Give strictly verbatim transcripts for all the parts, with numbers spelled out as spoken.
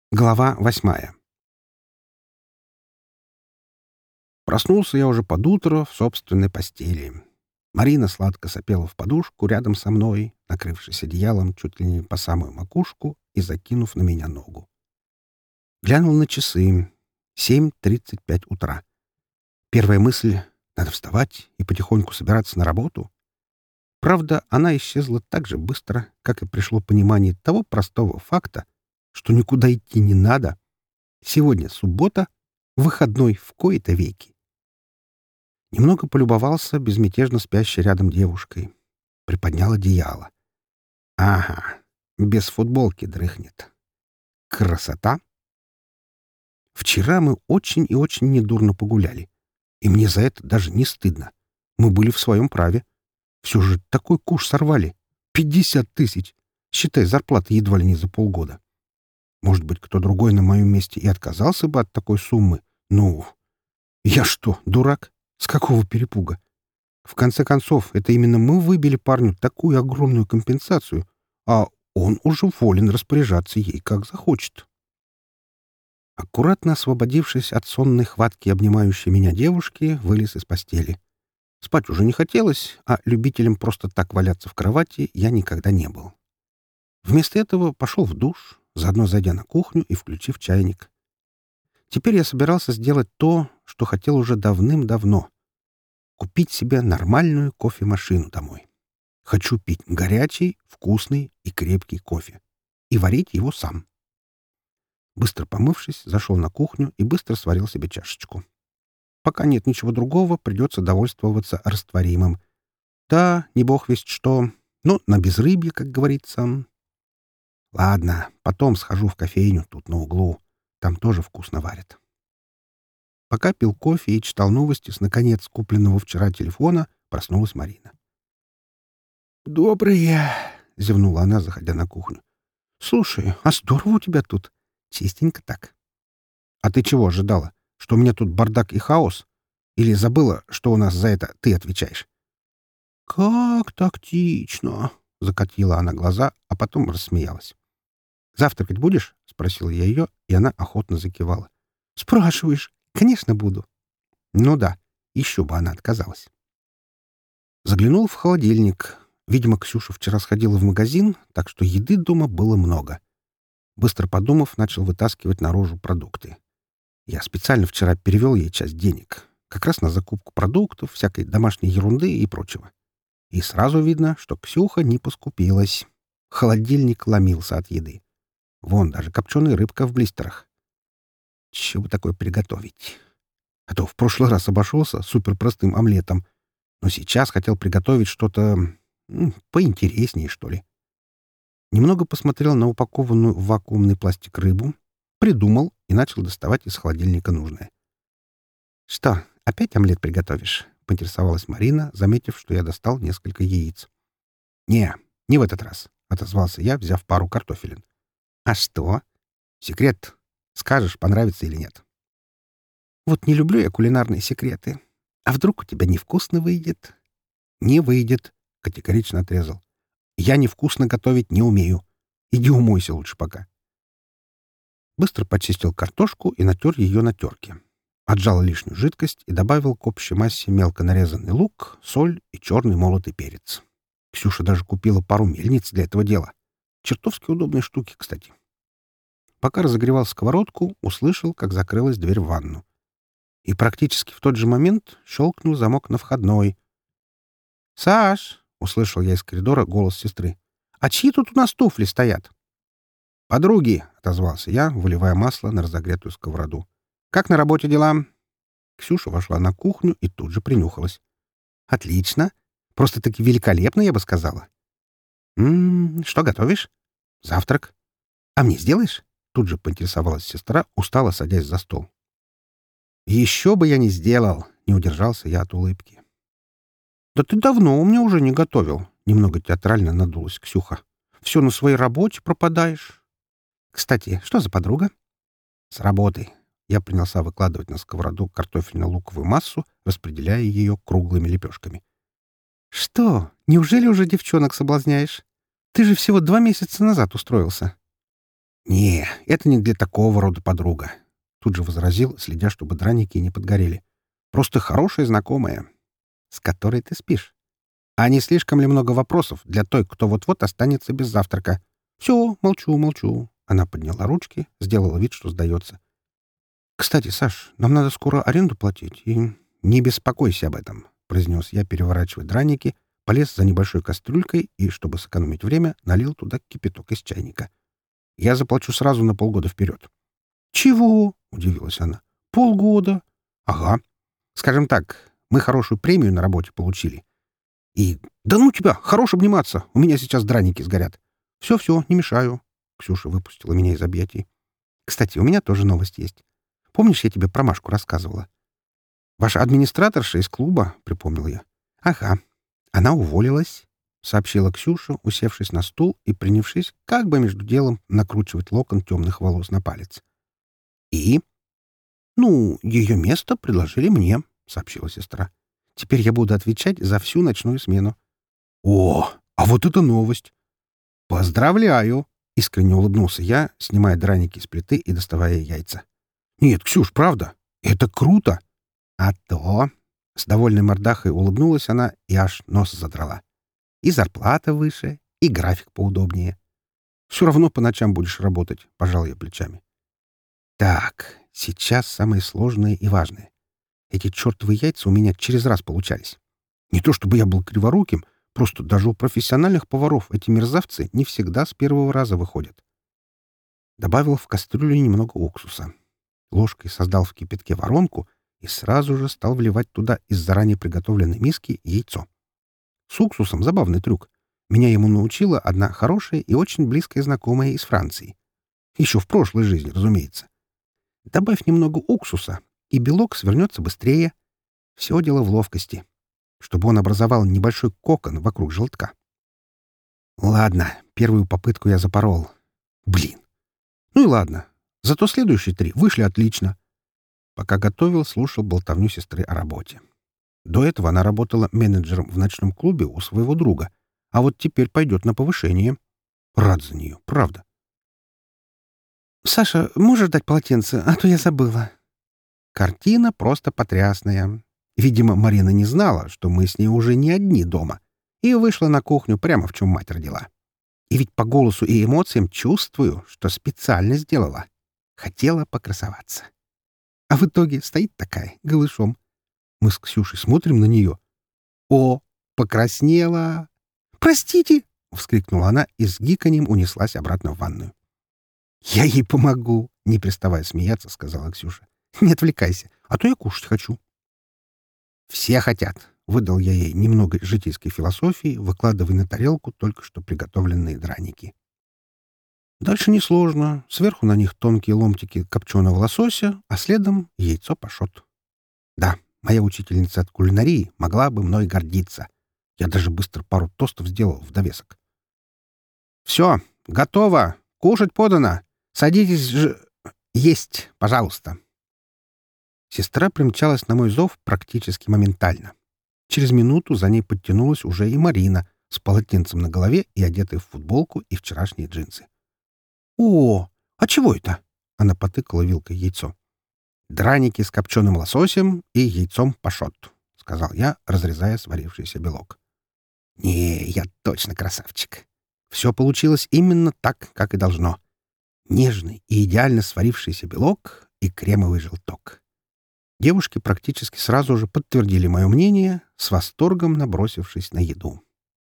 Глава восьмая. Проснулся я уже под утро в собственной постели. Марина сладко сопела в подушку рядом со мной, накрывшись одеялом чуть ли не по самую макушку и закинув на меня ногу. Глянул на часы. семь тридцать пять утра. Первая мысль — надо вставать и потихоньку собираться на работу. Правда, она исчезла так же быстро, как и пришло понимание того простого факта, что никуда идти не надо. Сегодня суббота, выходной в кои-то веки. Немного полюбовался безмятежно спящей рядом девушкой. Приподнял одеяло. Ага, без футболки дрыхнет. Красота! Вчера мы очень и очень недурно погуляли. И мне за это даже не стыдно. Мы были в своем праве. Все же такой куш сорвали. Пятьдесят тысяч. Считай, зарплата едва ли не за полгода. Может быть, кто другой на моем месте и отказался бы от такой суммы. Ну, я что, дурак? С какого перепуга? В конце концов, это именно мы выбили парню такую огромную компенсацию, а он уже волен распоряжаться ей, как захочет. Аккуратно освободившись от сонной хватки обнимающей меня девушки, вылез из постели. Спать уже не хотелось, а любителем просто так валяться в кровати я никогда не был. Вместо этого пошел в душ, заодно зайдя на кухню и включив чайник. Теперь я собирался сделать то, что хотел уже давным-давно — купить себе нормальную кофемашину домой. Хочу пить горячий, вкусный и крепкий кофе. И варить его сам. Быстро помывшись, зашел на кухню и быстро сварил себе чашечку. Пока нет ничего другого, придется довольствоваться растворимым. Да, не бог весть что, но на безрыбье, как говорится. Ладно, потом схожу в кофейню тут на углу. Там тоже вкусно варят. Пока пил кофе и читал новости с, наконец, купленного вчера телефона, проснулась Марина. «Доброе!» — зевнула она, заходя на кухню. «Слушай, а здорово у тебя тут. Чистенько так». «А ты чего ожидала? Что у меня тут бардак и хаос? Или забыла, что у нас за это ты отвечаешь?» «Как тактично!» — закатила она глаза, а потом рассмеялась. «Завтракать будешь?» — спросил я ее, и она охотно закивала. «Спрашиваешь? Конечно, буду». «Ну да, еще бы она отказалась». Заглянул в холодильник. Видимо, Ксюша вчера сходила в магазин, так что еды дома было много. Быстро подумав, начал вытаскивать наружу продукты. Я специально вчера перевел ей часть денег. Как раз на закупку продуктов, всякой домашней ерунды и прочего. И сразу видно, что Ксюха не поскупилась. Холодильник ломился от еды. Вон даже копченая рыбка в блистерах. Чего бы такое приготовить? А то в прошлый раз обошелся суперпростым омлетом, но сейчас хотел приготовить что-то м, поинтереснее, что ли. Немного посмотрел на упакованную в вакуумный пластик рыбу, придумал и начал доставать из холодильника нужное. «Что, опять омлет приготовишь?» — поинтересовалась Марина, заметив, что я достал несколько яиц. «Не, не в этот раз», — отозвался я, взяв пару картофелин. «А что? Секрет. Скажешь, понравится или нет». «Вот не люблю я кулинарные секреты. А вдруг у тебя невкусно выйдет?» «Не выйдет», — категорично отрезал. «Я невкусно готовить не умею. Иди умойся лучше пока». Быстро почистил картошку и натер ее на терке. Отжал лишнюю жидкость и добавил к общей массе мелко нарезанный лук, соль и черный молотый перец. Ксюша даже купила пару мельниц для этого дела. Чертовски удобные штуки, кстати. Пока разогревал сковородку, услышал, как закрылась дверь в ванну. И практически в тот же момент щелкнул замок на входной. «Саш!» — услышал я из коридора голос сестры. «А чьи тут у нас туфли стоят?» «Подруги!» — отозвался я, выливая масло на разогретую сковороду. «Как на работе дела?» Ксюша вошла на кухню и тут же принюхалась. «Отлично! Просто-таки великолепно, я бы сказала!» «М-м, что готовишь?» «Завтрак». «А мне сделаешь?» Тут же поинтересовалась сестра, устало садясь за стол. «Еще бы я не сделал!» — не удержался я от улыбки. «Да ты давно у меня уже не готовил!» — немного театрально надулась Ксюха. «Все на своей работе пропадаешь». «Кстати, что за подруга?» «С работы». Я принялся выкладывать на сковороду картофельно-луковую массу, распределяя ее круглыми лепешками. «Что? Неужели уже девчонок соблазняешь? Ты же всего два месяца назад устроился». «Не, это не для такого рода подруга», — тут же возразил, следя, чтобы драники не подгорели. «Просто хорошая знакомая, с которой ты спишь. А не слишком ли много вопросов для той, кто вот-вот останется без завтрака? Все, молчу, молчу». Она подняла ручки, сделала вид, что сдается. «Кстати, Саш, нам надо скоро аренду платить, и не беспокойся об этом», — произнес я, переворачивая драники, полез за небольшой кастрюлькой и, чтобы сэкономить время, налил туда кипяток из чайника. «Я заплачу сразу на полгода вперед». «Чего?» — удивилась она. «Полгода?» «Ага. Скажем так, мы хорошую премию на работе получили. И... Да ну тебя! Хорош обниматься! У меня сейчас драники сгорят. Все-все, не мешаю». Ксюша выпустила меня из объятий. «Кстати, у меня тоже новость есть. Помнишь, я тебе про Машку рассказывала?» «Ваша администраторша из клуба», — припомнил я. «Ага. Она уволилась», — сообщила Ксюша, усевшись на стул и принявшись, как бы между делом, накручивать локон темных волос на палец. «И?» «Ну, ее место предложили мне», — сообщила сестра. «Теперь я буду отвечать за всю ночную смену». «О, а вот это новость!» «Поздравляю!» — искренне улыбнулся я, снимая драники с плиты и доставая яйца. «Нет, Ксюш, правда, это круто!» «А то!» — с довольной мордахой улыбнулась она и аж нос задрала. «И зарплата выше, и график поудобнее. Все равно по ночам будешь работать», — пожал я плечами. «Так, сейчас самое сложное и важное. Эти чертовы яйца у меня через раз получались. Не то чтобы я был криворуким, просто даже у профессиональных поваров эти мерзавцы не всегда с первого раза выходят». Добавил в кастрюлю немного уксуса. Ложкой создал в кипятке воронку и сразу же стал вливать туда из заранее приготовленной миски яйцо. С уксусом забавный трюк. Меня ему научила одна хорошая и очень близкая знакомая из Франции. Еще в прошлой жизни, разумеется. Добавь немного уксуса, и белок свернется быстрее. Все дело в ловкости, чтобы он образовал небольшой кокон вокруг желтка. Ладно, первую попытку я запорол. Блин. Ну и ладно. Зато следующие три вышли отлично. Пока готовил, слушал болтовню сестры о работе. До этого она работала менеджером в ночном клубе у своего друга, а вот теперь пойдет на повышение. Рад за нее, правда. «Саша, можешь дать полотенце, а то я забыла». Картина просто потрясная. Видимо, Марина не знала, что мы с ней уже не одни дома, и вышла на кухню прямо в чем мать родила. И ведь по голосу и эмоциям чувствую, что специально сделала. Хотела покрасоваться. А в итоге стоит такая, голышом. Мы с Ксюшей смотрим на нее. «О, покраснела!» «Простите!» — вскрикнула она и с гиканьем унеслась обратно в ванную. «Я ей помогу!» — не переставая смеяться, сказала Ксюша. «Не отвлекайся, а то я кушать хочу». «Все хотят!» — выдал я ей немного житейской философии, выкладывая на тарелку только что приготовленные драники. Дальше несложно. Сверху на них тонкие ломтики копченого лосося, а следом яйцо пашот. Да, моя учительница от кулинарии могла бы мной гордиться. Я даже быстро пару тостов сделал в довесок. «Все, готово! Кушать подано! Садитесь же... Есть, пожалуйста!» Сестра примчалась на мой зов практически моментально. Через минуту за ней подтянулась уже и Марина с полотенцем на голове и одетая в футболку и вчерашние джинсы. «О, а чего это?» — она потыкала вилкой яйцо. «Драники с копченым лососем и яйцом пашот», — сказал я, разрезая сварившийся белок. «Не, я точно красавчик. Все получилось именно так, как и должно. Нежный и идеально сварившийся белок и кремовый желток». Девушки практически сразу же подтвердили мое мнение, с восторгом набросившись на еду.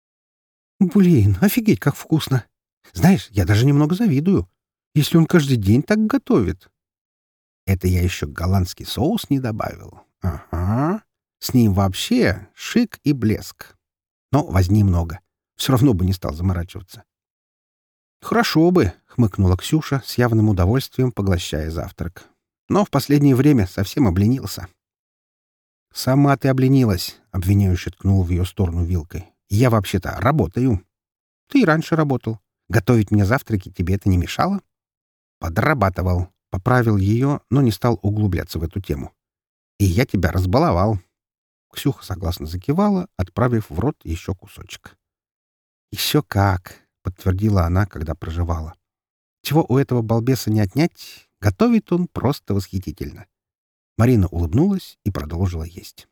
«Блин, офигеть, как вкусно! Знаешь, я даже немного завидую, если он каждый день так готовит». Это я еще голландский соус не добавил. Ага. С ним вообще шик и блеск. Но возни много. Все равно бы не стал заморачиваться. «Хорошо бы», — хмыкнула Ксюша, с явным удовольствием поглощая завтрак. «Но в последнее время совсем обленился». «Сама ты обленилась», — обвиняюще ткнул в ее сторону вилкой. «Я вообще-то работаю». «Ты и раньше работал. Готовить мне завтраки тебе это не мешало?» «Подрабатывал». Поправил ее, но не стал углубляться в эту тему. «И я тебя разбаловал». Ксюха согласно закивала, отправив в рот еще кусочек. «Еще как», — подтвердила она, когда прожевала. Чего у этого балбеса не отнять, готовит он просто восхитительно. Марина улыбнулась и продолжила есть.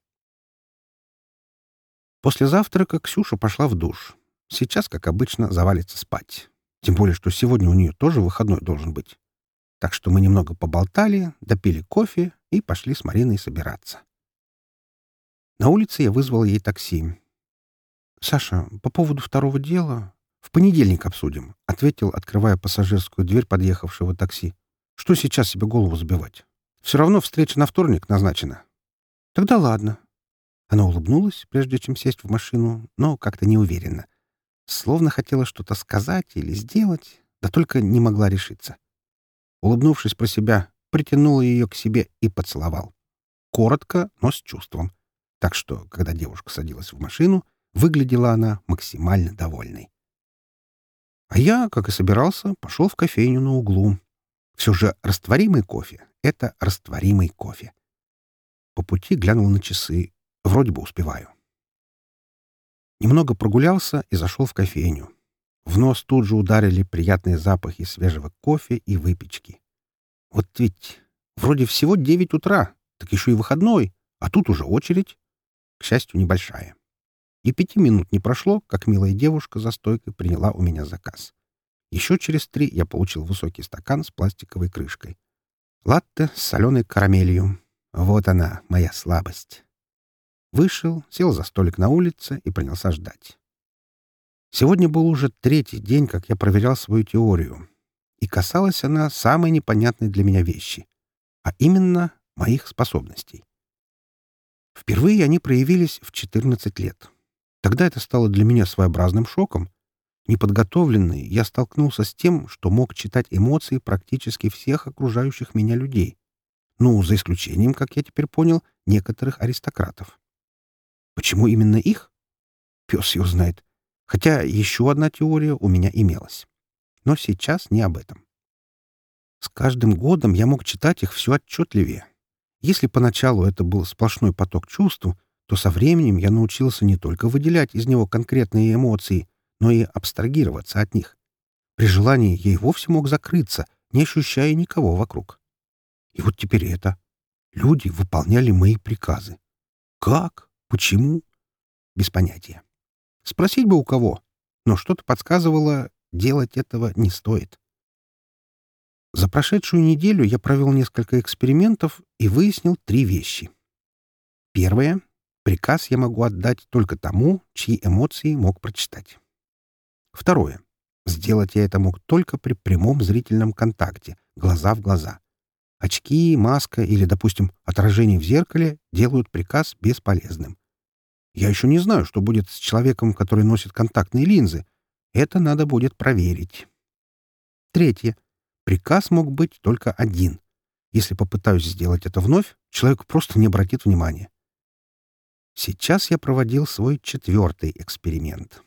После завтрака Ксюша пошла в душ. Сейчас, как обычно, завалится спать. Тем более, что сегодня у нее тоже выходной должен быть. Так что мы немного поболтали, допили кофе и пошли с Мариной собираться. На улице я вызвал ей такси. «Саша, по поводу второго дела в понедельник обсудим», — ответил, открывая пассажирскую дверь подъехавшего такси. «Что сейчас себе голову забивать? Все равно встреча на вторник назначена». «Тогда ладно». Она улыбнулась, прежде чем сесть в машину, но как-то неуверенно. Словно хотела что-то сказать или сделать, да только не могла решиться. Улыбнувшись про себя, притянул ее к себе и поцеловал. Коротко, но с чувством. Так что, когда девушка садилась в машину, выглядела она максимально довольной. А я, как и собирался, пошел в кофейню на углу. Все же растворимый кофе — это растворимый кофе. По пути глянул на часы. Вроде бы успеваю. Немного прогулялся и зашел в кофейню. В нос тут же ударили приятные запахи свежего кофе и выпечки. Вот ведь вроде всего девять утра, так еще и выходной, а тут уже очередь. К счастью, небольшая. И пяти минут не прошло, как милая девушка за стойкой приняла у меня заказ. Еще через три я получил высокий стакан с пластиковой крышкой. Латте с соленой карамелью. Вот она, моя слабость. Вышел, сел за столик на улице и принялся ждать. Сегодня был уже третий день, как я проверял свою теорию. И касалась она самой непонятной для меня вещи, а именно моих способностей. Впервые они проявились в четырнадцать лет. Тогда это стало для меня своеобразным шоком. Неподготовленный, я столкнулся с тем, что мог читать эмоции практически всех окружающих меня людей. Ну, за исключением, как я теперь понял, некоторых аристократов. Почему именно их? Пес его знает. Хотя еще одна теория у меня имелась. Но сейчас не об этом. С каждым годом я мог читать их все отчетливее. Если поначалу это был сплошной поток чувств, то со временем я научился не только выделять из него конкретные эмоции, но и абстрагироваться от них. При желании я и вовсе мог закрыться, не ощущая никого вокруг. И вот теперь это. Люди выполняли мои приказы. Как? Почему? Без понятия. Спросить бы у кого, но что-то подсказывало, делать этого не стоит. За прошедшую неделю я провел несколько экспериментов и выяснил три вещи. Первое. Приказ я могу отдать только тому, чьи эмоции мог прочитать. Второе. Сделать я это мог только при прямом зрительном контакте, глаза в глаза. Очки, маска или, допустим, отражение в зеркале делают приказ бесполезным. Я еще не знаю, что будет с человеком, который носит контактные линзы. Это надо будет проверить. Третье. Приказ мог быть только один. Если попытаюсь сделать это вновь, человек просто не обратит внимания. Сейчас я проводил свой четвертый эксперимент.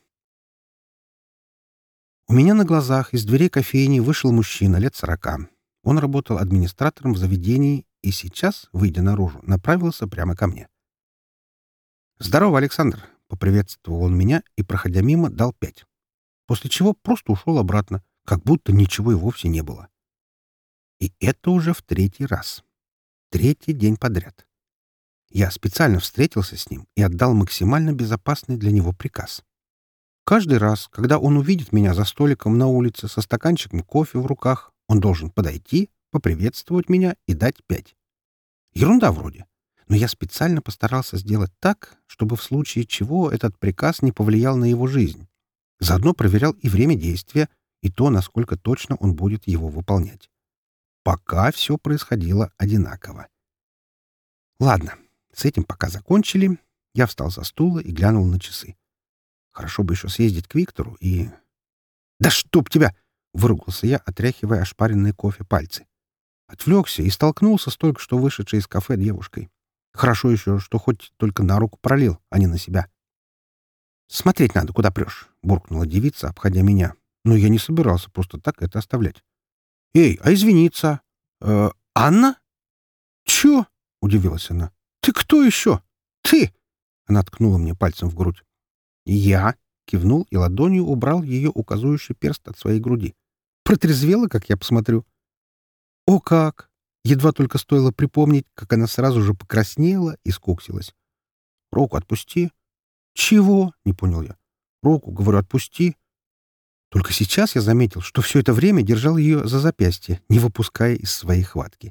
У меня на глазах из дверей кофейни вышел мужчина лет сорока. Он работал администратором в заведении и сейчас, выйдя наружу, направился прямо ко мне. «Здорово, Александр!» — поприветствовал он меня и, проходя мимо, дал пять. После чего просто ушел обратно, как будто ничего и вовсе не было. И это уже в третий раз. Третий день подряд. Я специально встретился с ним и отдал максимально безопасный для него приказ. Каждый раз, когда он увидит меня за столиком на улице со стаканчиком кофе в руках, он должен подойти, поприветствовать меня и дать пять. Ерунда вроде. Но я специально постарался сделать так, чтобы в случае чего этот приказ не повлиял на его жизнь. Заодно проверял и время действия, и то, насколько точно он будет его выполнять. Пока все происходило одинаково. Ладно, с этим пока закончили. Я встал со стула и глянул на часы. Хорошо бы еще съездить к Виктору и... «Да чтоб тебя!» — выругался я, отряхивая ошпаренные кофе пальцы. Отвлекся и столкнулся с только что вышедшей из кафе девушкой. Хорошо еще, что хоть только на руку пролил, а не на себя. «Смотреть надо, куда прешь», — буркнула девица, обходя меня. Но я не собирался просто так это оставлять. «Эй, а извиниться? Э, Анна?» «Чё?» — удивилась она. «Ты кто еще? Ты!» Она ткнула мне пальцем в грудь. «Я?» — кивнул и ладонью убрал ее указующий перст от своей груди. Протрезвела, как я посмотрю. О как! Едва только стоило припомнить, как она сразу же покраснела и скуксилась. Руку отпусти. Чего? Не понял я. Руку, говорю, отпусти. Только сейчас я заметил, что все это время держал ее за запястье, не выпуская из своей хватки.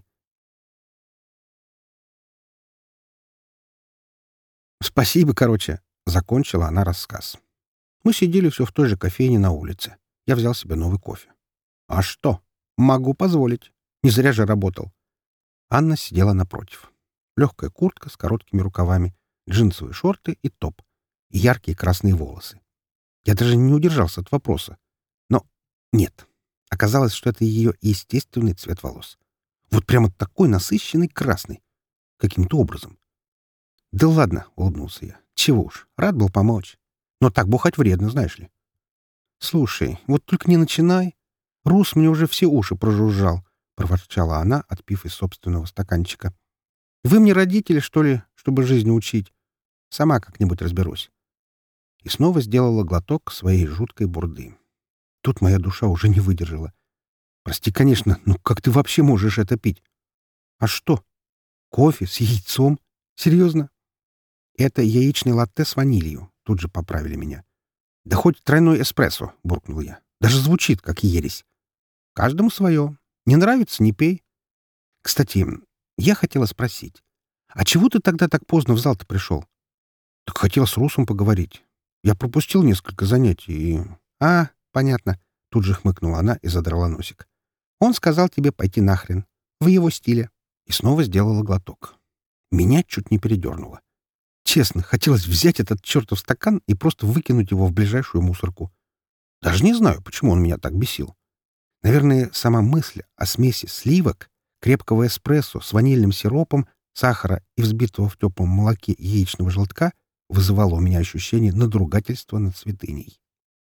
«Спасибо, короче», — закончила она рассказ. Мы сидели все в той же кофейне на улице. Я взял себе новый кофе. «А что? Могу позволить. Не зря же работал». Анна сидела напротив. Легкая куртка с короткими рукавами, джинсовые шорты и топ. И яркие красные волосы. Я даже не удержался от вопроса. Но нет. Оказалось, что это ее естественный цвет волос. Вот прямо такой насыщенный красный. Каким-то образом. «Да ладно», — улыбнулся я. «Чего уж, рад был помочь. Но так бухать вредно, знаешь ли». «Слушай, вот только не начинай. Рус мне уже все уши прожужжал», — проворчала она, отпив из собственного стаканчика. «Вы мне родители, что ли, чтобы жизни учить? Сама как-нибудь разберусь». И снова сделала глоток своей жуткой бурды. Тут моя душа уже не выдержала. «Прости, конечно, но как ты вообще можешь это пить?» «А что? Кофе с яйцом? Серьезно?» «Это яичный латте с ванилью», — тут же поправили меня. «Да хоть тройной эспрессо», — буркнул я. «Даже звучит, как ересь». «Каждому свое. Не нравится — не пей». «Кстати, я хотела спросить, а чего ты тогда так поздно в зал-то пришел?» «Так хотел с Русом поговорить. Я пропустил несколько занятий и...» «А, понятно», — тут же хмыкнула она и задрала носик. «Он сказал тебе пойти нахрен. В его стиле». И снова сделала глоток. Меня чуть не передернуло. Честно, хотелось взять этот чертов стакан и просто выкинуть его в ближайшую мусорку. Даже не знаю, почему он меня так бесил. Наверное, сама мысль о смеси сливок, крепкого эспрессо с ванильным сиропом, сахара и взбитого в теплом молоке яичного желтка вызывала у меня ощущение надругательства над святыней.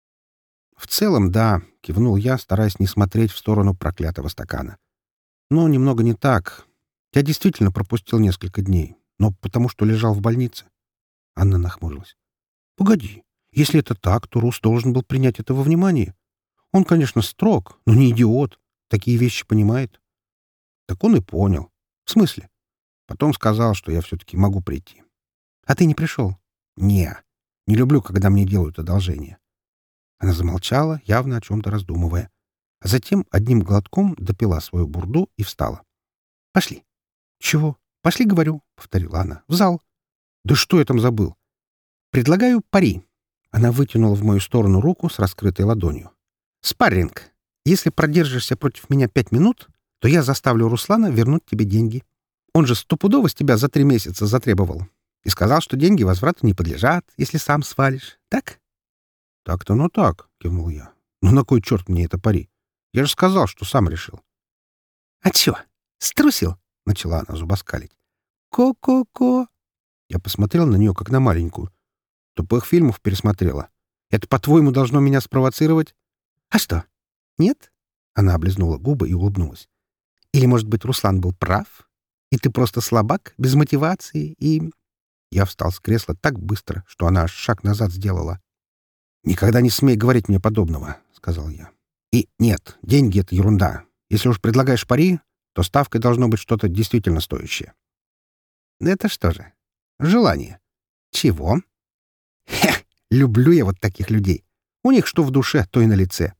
«В целом, да», — кивнул я, стараясь не смотреть в сторону проклятого стакана. «Но немного не так. Я действительно пропустил несколько дней, но потому что лежал в больнице». Анна нахмурилась. «Погоди. Если это так, то Рус должен был принять это во внимание. Он, конечно, строг, но не идиот. Такие вещи понимает». «Так он и понял. В смысле?» Потом сказал, что я все-таки могу прийти. «А ты не пришел?» «Не. Не люблю, когда мне делают одолжение». Она замолчала, явно о чем-то раздумывая. А затем одним глотком допила свою бурду и встала. «Пошли». «Чего? Пошли, говорю», — повторила она. «В зал». «Да что я там забыл?» «Предлагаю пари». Она вытянула в мою сторону руку с раскрытой ладонью. «Спарринг. Если продержишься против меня пять минут, то я заставлю Руслана вернуть тебе деньги. Он же стопудово с тебя за три месяца затребовал. И сказал, что деньги возврату не подлежат, если сам свалишь. Так?» «Так-то, ну так», — кивнул я. «Ну на кой черт мне это пари? Я же сказал, что сам решил». «А чё, струсил?» — начала она зубоскалить. «Ко-ко-ко». Я посмотрел на нее, как на маленькую. Тупых фильмов пересмотрела. Это, по-твоему, должно меня спровоцировать? А что? Нет? Она облизнула губы и улыбнулась. Или, может быть, Руслан был прав? И ты просто слабак, без мотивации и... Я встал с кресла так быстро, что она аж шаг назад сделала. «Никогда не смей говорить мне подобного», — сказал я. «И нет, деньги — это ерунда. Если уж предлагаешь пари, то ставкой должно быть что-то действительно стоящее». «Это что же? Желание. Чего?» «Хе! Люблю я вот таких людей. У них что в душе, то и на лице».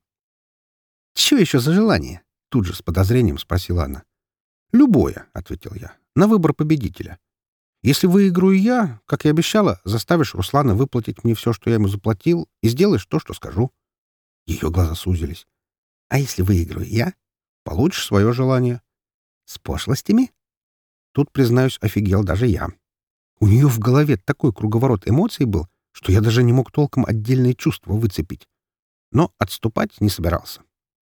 «Чё еще за желание?» — тут же с подозрением спросила она. «Любое», — ответил я, — «на выбор победителя. Если выиграю я, как и обещала, заставишь Руслана выплатить мне все, что я ему заплатил, и сделаешь то, что скажу». Ее глаза сузились. «А если выиграю я?» «Получишь свое желание». «С пошлостями?» Тут, признаюсь, офигел даже я. У нее в голове такой круговорот эмоций был, что я даже не мог толком отдельные чувства выцепить. Но отступать не собирался.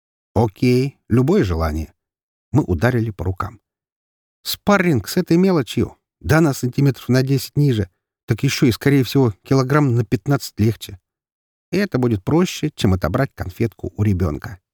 «Окей, любое желание». Мы ударили по рукам. «Спарринг с этой мелочью. Да, на сантиметров на десять ниже. Так еще и, скорее всего, килограмм на пятнадцать легче. И это будет проще, чем отобрать конфетку у ребенка».